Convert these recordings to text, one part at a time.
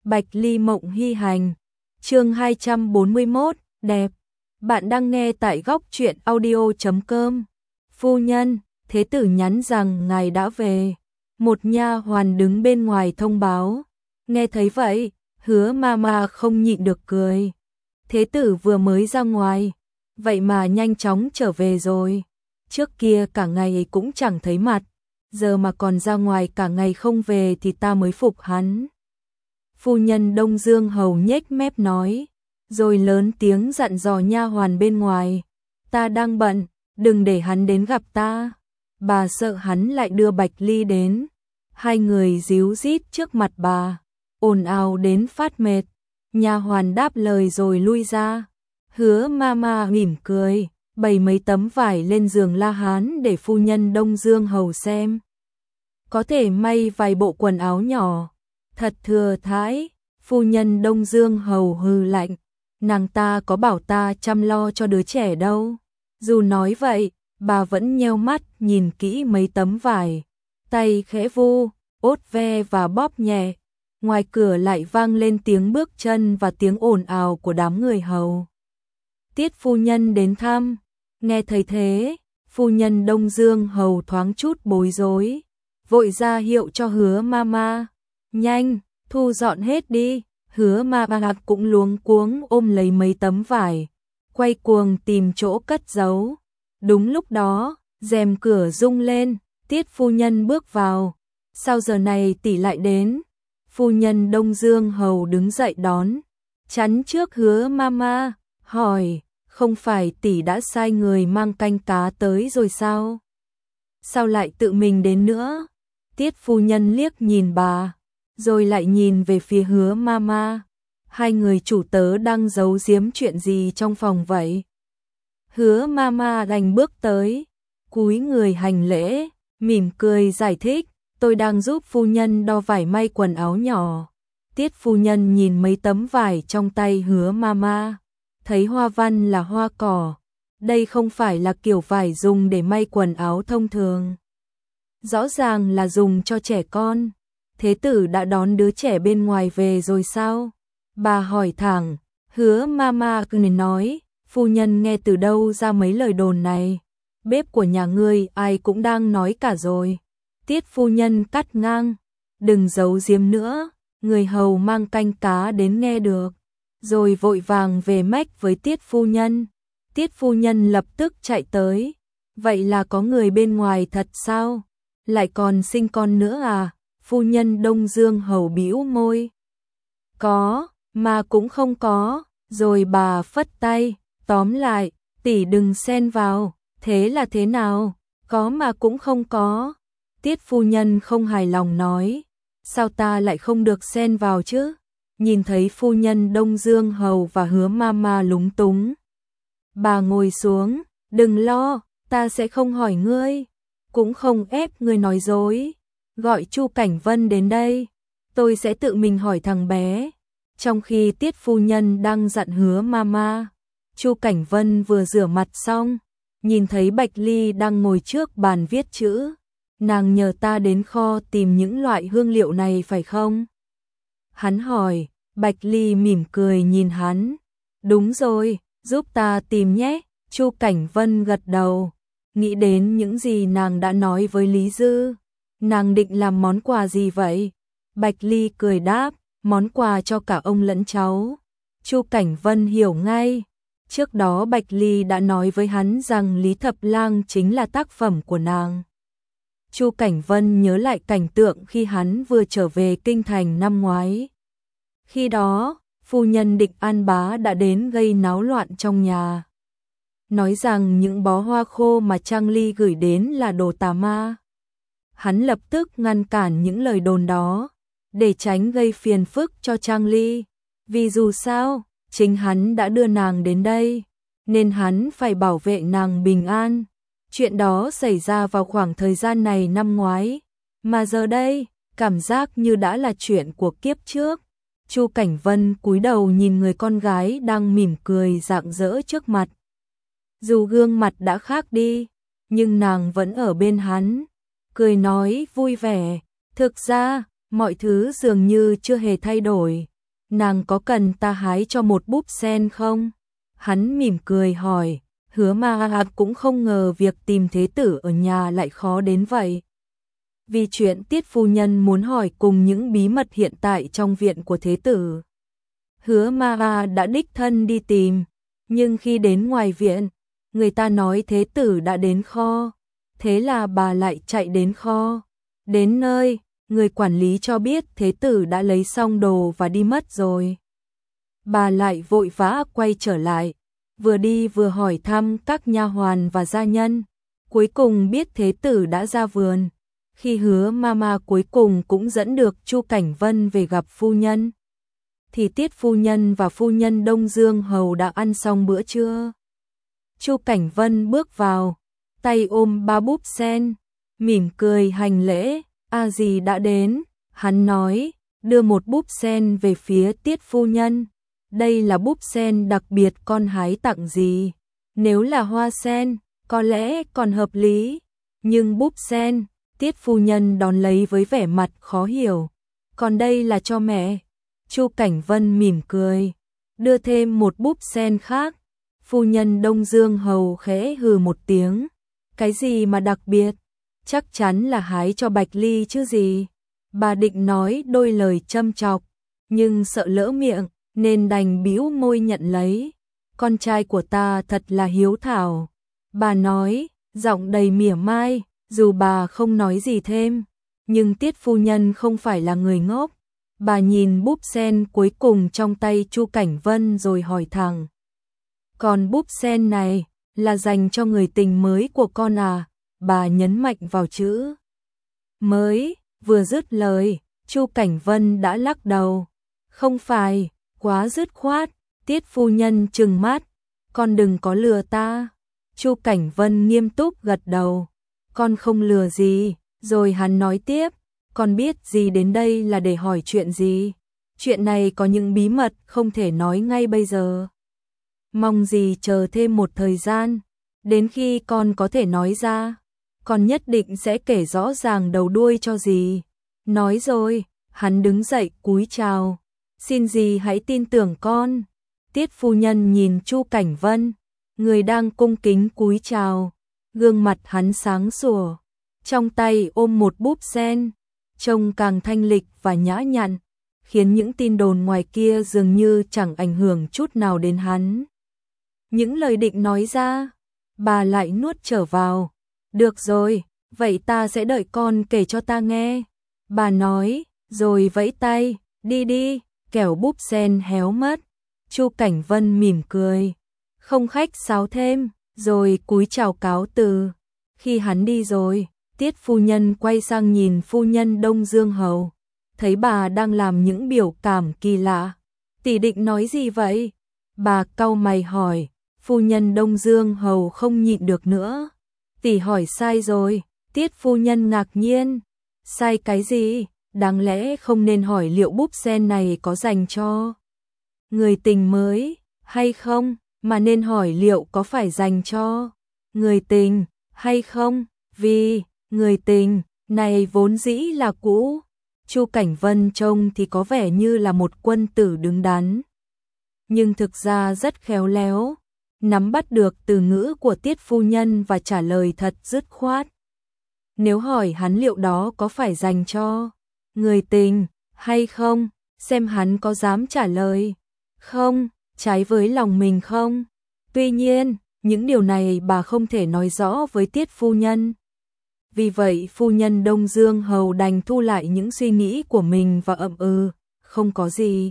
Bạch Ly Mộng Hy Hành. Chương 241, đẹp. Bạn đang nghe tại góc truyện audio.com. Phu nhân, thế tử nhắn rằng ngài đã về. Một nha hoàn đứng bên ngoài thông báo. Nghe thấy vậy, Hứa Mama không nhịn được cười. Thế tử vừa mới ra ngoài, vậy mà nhanh chóng trở về rồi. Trước kia cả ngày cũng chẳng thấy mặt, giờ mà còn ra ngoài cả ngày không về thì ta mới phục hắn. Phu nhân Đông Dương Hầu nhếch mép nói, rồi lớn tiếng dặn dò nha hoàn bên ngoài, ta đang bận, đừng để hắn đến gặp ta. Bà sợ hắn lại đưa Bạch Ly đến. Hai người díu dít trước mặt bà, ồn ào đến phát mệt. Nha hoàn đáp lời rồi lui ra. Hứa Mama mỉm cười, bày mấy tấm vải lên giường La Hán để phu nhân Đông Dương Hầu xem. Có thể may vài bộ quần áo nhỏ. Thật thừa thãi. Phu nhân Đông Dương Hầu hừ lạnh, nàng ta có bảo ta chăm lo cho đứa trẻ đâu. Dù nói vậy, bà vẫn nheo mắt nhìn kỹ mấy tấm vải, tay khẽ vu, ốt ve và bóp nhẹ. Ngoài cửa lại vang lên tiếng bước chân và tiếng ồn ào của đám người hầu. Tiết phu nhân đến thăm. Nghe thấy thế, phu nhân Đông Dương Hầu thoáng chút bối rối, vội ra hiệu cho Hứa Mama, nhanh, thu dọn hết đi. Hứa Mama cũng luống cuống ôm lấy mấy tấm vải, quay cuồng tìm chỗ cất giấu. Đúng lúc đó, rèm cửa rung lên, Tiết phu nhân bước vào. Sao giờ này tỷ lại đến? Phu nhân Đông Dương Hầu đứng dậy đón, chắn trước Hứa Mama, hỏi, không phải tỷ đã sai người mang canh cá tới rồi sao? Sao lại tự mình đến nữa? Tiết phu nhân liếc nhìn bà, rồi lại nhìn về phía Hứa Mama. Hai người chủ tớ đang giấu giếm chuyện gì trong phòng vậy? Hứa Mama đành bước tới, cúi người hành lễ, mỉm cười giải thích, tôi đang giúp phu nhân đo vải may quần áo nhỏ. Tiết phu nhân nhìn mấy tấm vải trong tay Hứa Mama, thấy hoa văn là hoa cỏ. Đây không phải là kiểu vải dùng để may quần áo thông thường. Rõ ràng là dùng cho trẻ con. Thế tử đã đón đứa trẻ bên ngoài về rồi sao? Bà hỏi thẳng. Hứa Mama cười nói, phu nhân nghe từ đâu ra mấy lời đồn này? Bếp của nhà ngươi ai cũng đang nói cả rồi. Tiết phu nhân cắt ngang, đừng giấu giếm nữa, người hầu mang canh cá đến nghe được. Rồi vội vàng về mách với Tiết phu nhân. Tiết phu nhân lập tức chạy tới. Vậy là có người bên ngoài thật sao? Lại còn sinh con nữa à? Phu nhân Đông Dương Hầu bĩu môi. Có, mà cũng không có. Rồi bà phất tay, tóm lại, tỷ đừng xen vào. Thế là thế nào? Có mà cũng không có. Tiết phu nhân không hài lòng nói, sao ta lại không được xen vào chứ? Nhìn thấy phu nhân Đông Dương Hầu và Hứa Mama lúng túng, bà ngồi xuống, đừng lo, ta sẽ không hỏi ngươi, cũng không ép ngươi nói dối. Gọi Chu Cảnh Vân đến đây, tôi sẽ tự mình hỏi thằng bé. Trong khi Tiết phu nhân đang dặn Hứa Mama, Chu Cảnh Vân vừa rửa mặt xong, nhìn thấy Bạch Ly đang ngồi trước bàn viết chữ. Nàng nhờ ta đến kho tìm những loại hương liệu này phải không? Hắn hỏi. Bạch Ly mỉm cười nhìn hắn. Đúng rồi, giúp ta tìm nhé. Chu Cảnh Vân gật đầu, nghĩ đến những gì nàng đã nói với Lý Dư. Nàng định làm món quà gì vậy? Bạch Ly cười đáp, món quà cho cả ông lẫn cháu. Chu Cảnh Vân hiểu ngay. Trước đó Bạch Ly đã nói với hắn rằng Lý Thập Lang chính là tác phẩm của nàng. Chu Cảnh Vân nhớ lại cảnh tượng khi hắn vừa trở về kinh thành năm ngoái. Khi đó, phu nhân Địch An Bá đã đến gây náo loạn trong nhà. Nói rằng những bó hoa khô mà Trang Ly gửi đến là đồ tà ma. Hắn lập tức ngăn cản những lời đồn đó, để tránh gây phiền phức cho Trang Ly. Vì dù sao, chính hắn đã đưa nàng đến đây, nên hắn phải bảo vệ nàng bình an. Chuyện đó xảy ra vào khoảng thời gian này năm ngoái, mà giờ đây, cảm giác như đã là chuyện của kiếp trước. Chu Cảnh Vân cúi đầu nhìn người con gái đang mỉm cười rạng rỡ trước mặt. Dù gương mặt đã khác đi, nhưng nàng vẫn ở bên hắn, cười nói vui vẻ. Thực ra, mọi thứ dường như chưa hề thay đổi, nàng có cần ta hái cho một búp sen không? Hắn mỉm cười hỏi, Hứa Ma cũng không ngờ việc tìm thế tử ở nhà lại khó đến vậy. Vì chuyện Tiết phu nhân muốn hỏi cùng những bí mật hiện tại trong viện của thế tử. Hứa Ma đã đích thân đi tìm, nhưng khi đến ngoài viện, người ta nói thế tử đã đến kho, thế là bà lại chạy đến kho. Đến nơi, người quản lý cho biết thế tử đã lấy xong đồ và đi mất rồi. Bà lại vội vã quay trở lại, vừa đi vừa hỏi thăm các nha hoàn và gia nhân, cuối cùng biết thế tử đã ra vườn. Khi Hứa Mama cuối cùng cũng dẫn được Chu Cảnh Vân về gặp phu nhân, thì Tiết phu nhân và phu nhân Đông Dương Hầu đã ăn xong bữa trưa. Chu Cảnh Vân bước vào, tay ôm ba búp sen, mỉm cười hành lễ, a dì đã đến, hắn nói, đưa một búp sen về phía Tiết phu nhân. Đây là búp sen đặc biệt con hái tặng dì, nếu là hoa sen, có lẽ còn hợp lý, nhưng búp sen, Tiết phu nhân đón lấy với vẻ mặt khó hiểu, còn đây là cho mẹ. Chu Cảnh Vân mỉm cười, đưa thêm một búp sen khác. Phu nhân Đông Dương Hầu khẽ hừ một tiếng, cái gì mà đặc biệt, chắc chắn là hái cho Bạch Ly chứ gì. Bà định nói đôi lời châm chọc, nhưng sợ lỡ miệng, nên đành bĩu môi nhận lấy. Con trai của ta thật là hiếu thảo, bà nói, giọng đầy mỉa mai, dù bà không nói gì thêm, nhưng Tiết phu nhân không phải là người ngốc. Bà nhìn búp sen cuối cùng trong tay Chu Cảnh Vân rồi hỏi thẳng, còn búp sen này là dành cho người tình mới của con à? Bà nhấn mạnh vào chữ mới, vừa dứt lời, Chu Cảnh Vân đã lắc đầu, không phải, quá dứt khoát. Tiết phu nhân trừng mắt, con đừng có lừa ta. Chu Cảnh Vân nghiêm túc gật đầu, con không lừa gì. Rồi hắn nói tiếp, con biết gì đến đây là để hỏi chuyện gì? Chuyện này có những bí mật không thể nói ngay bây giờ. Mong gì chờ thêm một thời gian, đến khi con có thể nói ra, con nhất định sẽ kể rõ ràng đầu đuôi cho dì. Nói rồi, hắn đứng dậy cúi chào, xin dì hãy tin tưởng con. Tiết phu nhân nhìn Chu Cảnh Vân, người đang cung kính cúi chào, gương mặt hắn sáng sủa, trong tay ôm một búp sen, trông càng thanh lịch và nhã nhặn, khiến những tin đồn ngoài kia dường như chẳng ảnh hưởng chút nào đến hắn. Những lời định nói ra, bà lại nuốt trở vào. Được rồi, vậy ta sẽ đợi con kể cho ta nghe. Bà nói, rồi vẫy tay, đi đi, kẻo búp sen héo mất. Chu Cảnh Vân mỉm cười, không khách sáo thêm, rồi cúi chào cáo từ. Khi hắn đi rồi, Tiết phu nhân quay sang nhìn phu nhân Đông Dương Hầu, thấy bà đang làm những biểu cảm kỳ lạ. Tỷ định nói gì vậy? Bà cau mày hỏi. Phu nhân Đông Dương Hầu không nhịn được nữa. Tỷ hỏi sai rồi. Tiết phu nhân ngạc nhiên. Sai cái gì? Đáng lẽ không nên hỏi liệu búp sen này có dành cho người tình mới hay không, mà nên hỏi liệu có phải dành cho người tình hay không, vì người tình này vốn dĩ là cũ. Chu Cảnh Vân trông thì có vẻ như là một quân tử đứng đắn, nhưng thực ra rất khéo léo, nắm bắt được từ ngữ của Tiết phu nhân và trả lời thật dứt khoát. Nếu hỏi hắn liệu đó có phải dành cho người tình hay không, xem hắn có dám trả lời không, trái với lòng mình không. Tuy nhiên, những điều này bà không thể nói rõ với Tiết phu nhân. Vì vậy phu nhân Đông Dương Hầu đành thu lại những suy nghĩ của mình và ậm không có gì.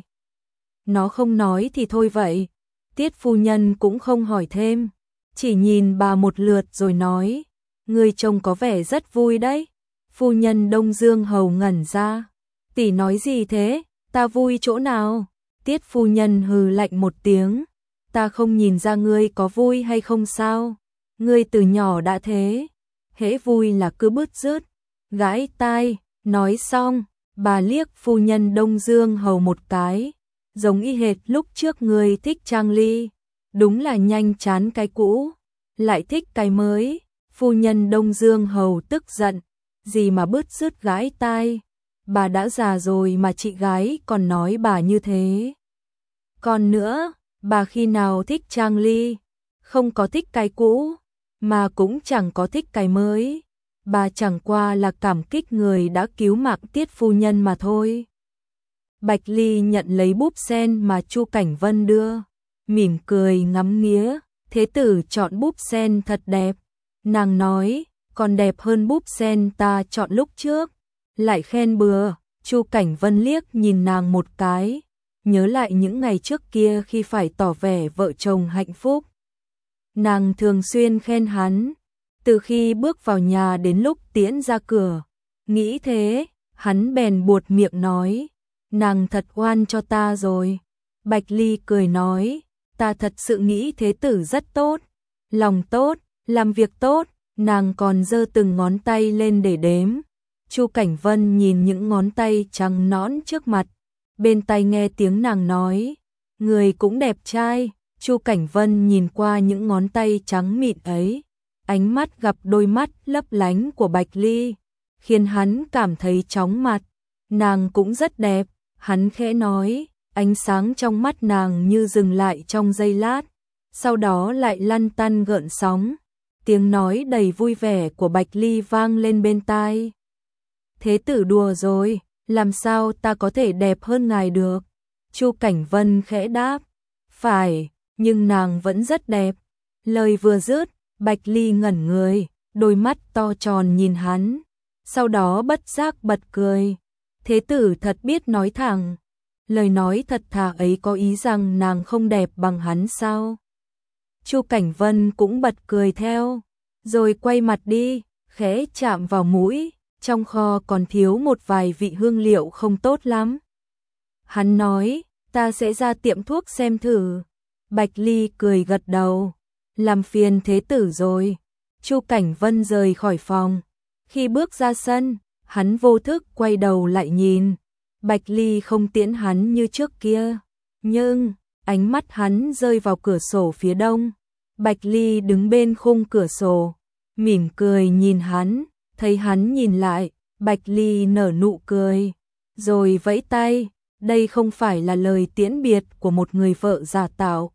Nó không nói thì thôi vậy. Tiết phu nhân cũng không hỏi thêm, chỉ nhìn bà một lượt rồi nói, người chồng có vẻ rất vui đấy. Phu nhân Đông Dương Hầu ngẩn ra, tỷ nói gì thế, ta vui chỗ nào? Tiết phu nhân hừ lạnh một tiếng, ta không nhìn ra ngươi có vui hay không sao? Ngươi từ nhỏ đã thế, hễ vui là cứ bứt rứt, gãi tai. Nói xong, bà liếc phu nhân Đông Dương Hầu một cái, giống y hệt lúc trước ngươi thích Trang Ly, đúng là nhanh chán cái cũ, lại thích cái mới. Phu nhân Đông Dương Hầu tức giận, gì mà bứt rứt gãi tai, bà đã già rồi mà chị gái còn nói bà như thế. Còn nữa, bà khi nào thích Trang Ly, không có thích cái cũ, mà cũng chẳng có thích cái mới. Bà chẳng qua là cảm kích người đã cứu mạng Tiết phu nhân mà thôi. Bạch Ly nhận lấy búp sen mà Chu Cảnh Vân đưa, mỉm cười ngắm nghía, thế tử chọn búp sen thật đẹp. Nàng nói, còn đẹp hơn búp sen ta chọn lúc trước. Lại khen bừa. Chu Cảnh Vân liếc nhìn nàng một cái, nhớ lại những ngày trước kia khi phải tỏ vẻ vợ chồng hạnh phúc. Nàng thường xuyên khen hắn, từ khi bước vào nhà đến lúc tiễn ra cửa. Nghĩ thế, hắn bèn buột miệng nói, nàng thật oan cho ta rồi. Bạch Ly cười nói, ta thật sự nghĩ thế tử rất tốt, lòng tốt, làm việc tốt. Nàng còn giơ từng ngón tay lên để đếm. Chu Cảnh Vân nhìn những ngón tay trắng nõn trước mặt, bên tai nghe tiếng nàng nói, người cũng đẹp trai. Chu Cảnh Vân nhìn qua những ngón tay trắng mịn ấy, ánh mắt gặp đôi mắt lấp lánh của Bạch Ly, khiến hắn cảm thấy chóng mặt. Nàng cũng rất đẹp, hắn khẽ nói, ánh sáng trong mắt nàng như dừng lại trong giây lát, sau đó lại lăn tăn gợn sóng. Tiếng nói đầy vui vẻ của Bạch Ly vang lên bên tai. Thế tử đùa rồi, làm sao ta có thể đẹp hơn ngài được? Chu Cảnh Vân khẽ đáp, phải, nhưng nàng vẫn rất đẹp. Lời vừa dứt, Bạch Ly ngẩn người, đôi mắt to tròn nhìn hắn, sau đó bất giác bật cười. Thế tử thật biết nói thẳng. Lời nói thật thà ấy có ý rằng nàng không đẹp bằng hắn sao? Chu Cảnh Vân cũng bật cười theo, rồi quay mặt đi, khẽ chạm vào mũi, trong kho còn thiếu một vài vị hương liệu không tốt lắm. Hắn nói, ta sẽ ra tiệm thuốc xem thử. Bạch Ly cười gật đầu, làm phiền thế tử rồi. Chu Cảnh Vân rời khỏi phòng. Khi bước ra sân, hắn vô thức quay đầu lại nhìn. Bạch Ly không tiễn hắn như trước kia, nhưng ánh mắt hắn rơi vào cửa sổ phía đông. Bạch Ly đứng bên khung cửa sổ, mỉm cười nhìn hắn, thấy hắn nhìn lại, Bạch Ly nở nụ cười, rồi vẫy tay. Đây không phải là lời tiễn biệt của một người vợ giả tạo,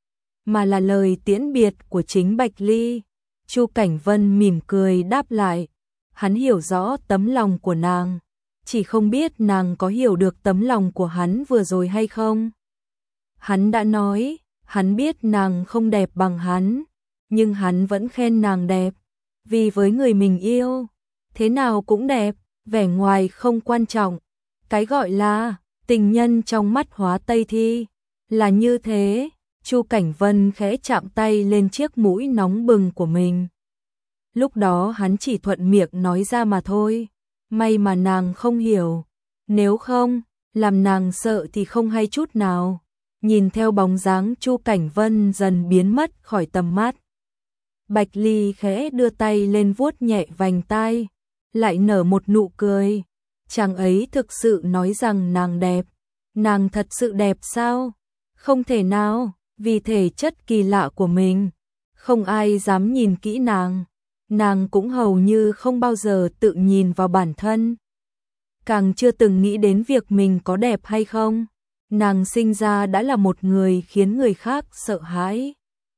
mà là lời tiễn biệt của chính Bạch Ly. Chu Cảnh Vân mỉm cười đáp lại, hắn hiểu rõ tấm lòng của nàng, chỉ không biết nàng có hiểu được tấm lòng của hắn vừa rồi hay không. Hắn đã nói, hắn biết nàng không đẹp bằng hắn, nhưng hắn vẫn khen nàng đẹp, vì với người mình yêu, thế nào cũng đẹp, vẻ ngoài không quan trọng. Cái gọi là tình nhân trong mắt hóa Tây Thi là như thế. Chu Cảnh Vân khẽ chạm tay lên chiếc mũi nóng bừng của mình. Lúc đó hắn chỉ thuận miệng nói ra mà thôi, may mà nàng không hiểu, nếu không, làm nàng sợ thì không hay chút nào. Nhìn theo bóng dáng Chu Cảnh Vân dần biến mất khỏi tầm mắt, Bạch Ly khẽ đưa tay lên vuốt nhẹ vành tai, lại nở một nụ cười. Chàng ấy thực sự nói rằng nàng đẹp. Nàng thật sự đẹp sao? Không thể nào, vì thể chất kỳ lạ của mình, không ai dám nhìn kỹ nàng. Nàng cũng hầu như không bao giờ tự nhìn vào bản thân, càng chưa từng nghĩ đến việc mình có đẹp hay không. Nàng sinh ra đã là một người khiến người khác sợ hãi.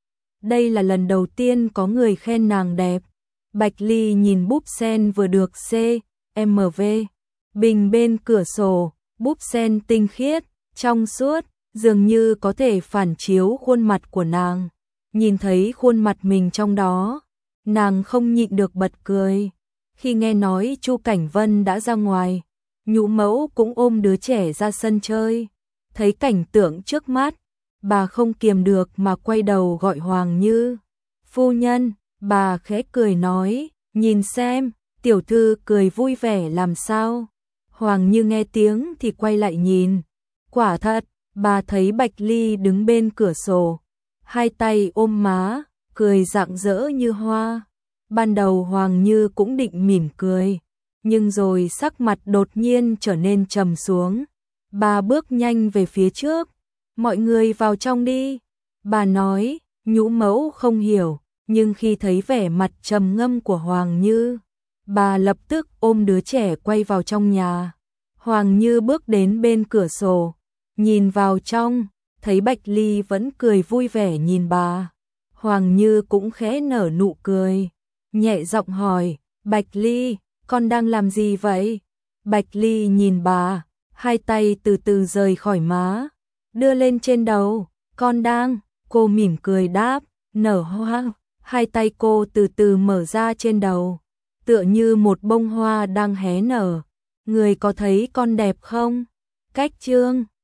Đây là lần đầu tiên có người khen nàng đẹp. Bạch Ly nhìn búp sen vừa được CMV bình bên cửa sổ, búp sen tinh khiết, trong suốt, dường như có thể phản chiếu khuôn mặt của nàng. Nhìn thấy khuôn mặt mình trong đó, nàng không nhịn được bật cười. Khi nghe nói Chu Cảnh Vân đã ra ngoài, Nhũ mẫu cũng ôm đứa trẻ ra sân chơi. Thấy cảnh tượng trước mắt, bà không kiềm được mà quay đầu gọi Hoàng Như. Phu nhân, bà khẽ cười nói, nhìn xem, tiểu thư cười vui vẻ làm sao. Hoàng Như nghe tiếng thì quay lại nhìn. Quả thật, bà thấy Bạch Ly đứng bên cửa sổ, hai tay ôm má, cười rạng rỡ như hoa. Ban đầu Hoàng Như cũng định mỉm cười, nhưng rồi sắc mặt đột nhiên trở nên trầm xuống. Bà bước nhanh về phía trước. Mọi người vào trong đi. Bà nói. Nhũ mẫu không hiểu, nhưng khi thấy vẻ mặt trầm ngâm của Hoàng Như, bà lập tức ôm đứa trẻ quay vào trong nhà. Hoàng Như bước đến bên cửa sổ, nhìn vào trong, thấy Bạch Ly vẫn cười vui vẻ nhìn bà. Hoàng Như cũng khẽ nở nụ cười, nhẹ giọng hỏi, Bạch Ly, con đang làm gì vậy? Bạch Ly nhìn bà, hai tay từ từ rời khỏi má, đưa lên trên đầu, con đang, cô mỉm cười đáp, nở hoa, hai tay cô từ từ mở ra trên đầu, tựa như một bông hoa đang hé nở. Người có thấy con đẹp không? Cách chương